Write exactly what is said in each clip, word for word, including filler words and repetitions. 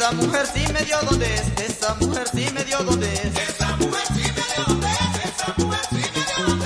Esa mujer sí me dio donde es, esa mujer sí me dio donde es. Esa mujer sí me dio donde es, esa mujer sí me dio donde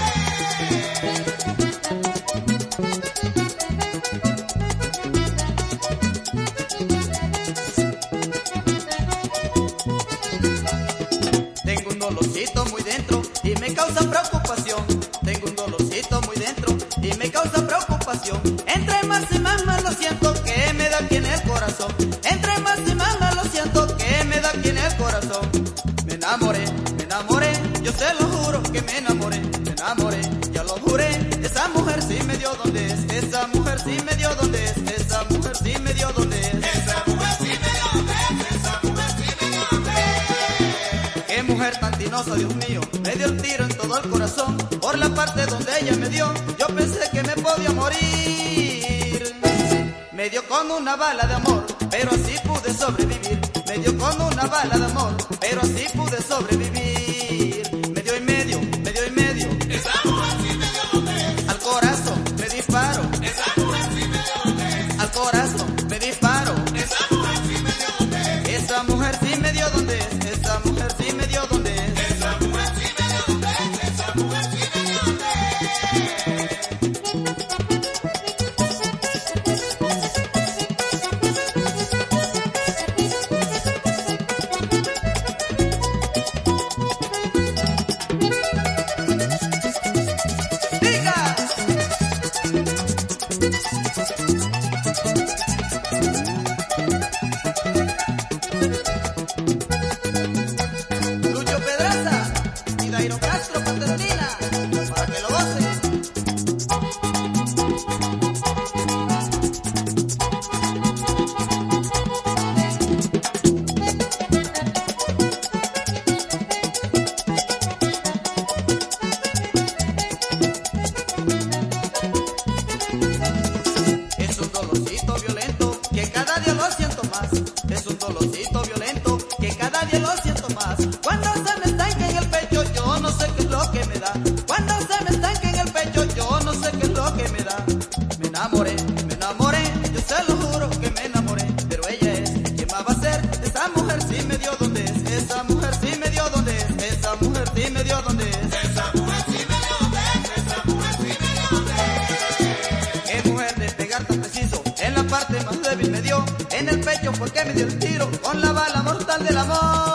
es. Tengo un dolorcito muy dentro y me causa preocupación. Tengo un dolorcito muy dentro y me causa preocupación. Entre más y más me lo siento que me da aquí en el corazón. Entre más y más me lo siento que me da aquí en el corazón. Me enamoré, me enamoré, yo se lo juro que me enamoré. Me enamoré, ya lo juré. Esa mujer sí me dio donde es, esa mujer sí me dio donde es, esa mujer sí me dio donde es. Esa mujer sí me dio donde es, esa mujer sí me dio donde es. Qué mujer tan tinosa, Dios mío, me dio el tiro en todo el corazón. Por la parte donde ella me dio, yo pensé que me podía morir. Me dio con una bala de amor, pero así pude sobrevivir. Me dio con una bala de amor, pero así pude sobrevivir. Me dio y medio, me dio y medio. Esa mujer sí me dio donde es. Al corazón me disparo. Esa mujer sí me dio donde es. Al corazón me disparo. Esa mujer sí me dio donde es. Esa mujer sí me dio donde es. Esa mujer sí me dio donde es. Esa mujer sí me dio donde es. Esa mujer sí me dio donde es. Lucho Pedraza y Dairo Castro Patertina, para que lo gocen. Es un dolorcito violento que cada día lo siento más. Es un dolorcito violento que cada día lo siento más. Cuando se me estanca en el pecho, yo no sé qué es lo que me da. Cuando se me estanca en el pecho, yo no sé qué es lo que me da. Me enamoré, me enamoré, yo se lo juro que me enamoré. Pero ella es, ¿quién más va a ser? Esa mujer sí me dio donde es. Esa mujer sí me dio donde es. Esa mujer sí me dio donde es. Esa mujer sí me dio donde es. Esa mujer sí me dio donde es. Qué mujer de pegar tan preciso, en la parte más débil me dio. En el pecho fue que me dio el tiro, con la bala mortal del amor.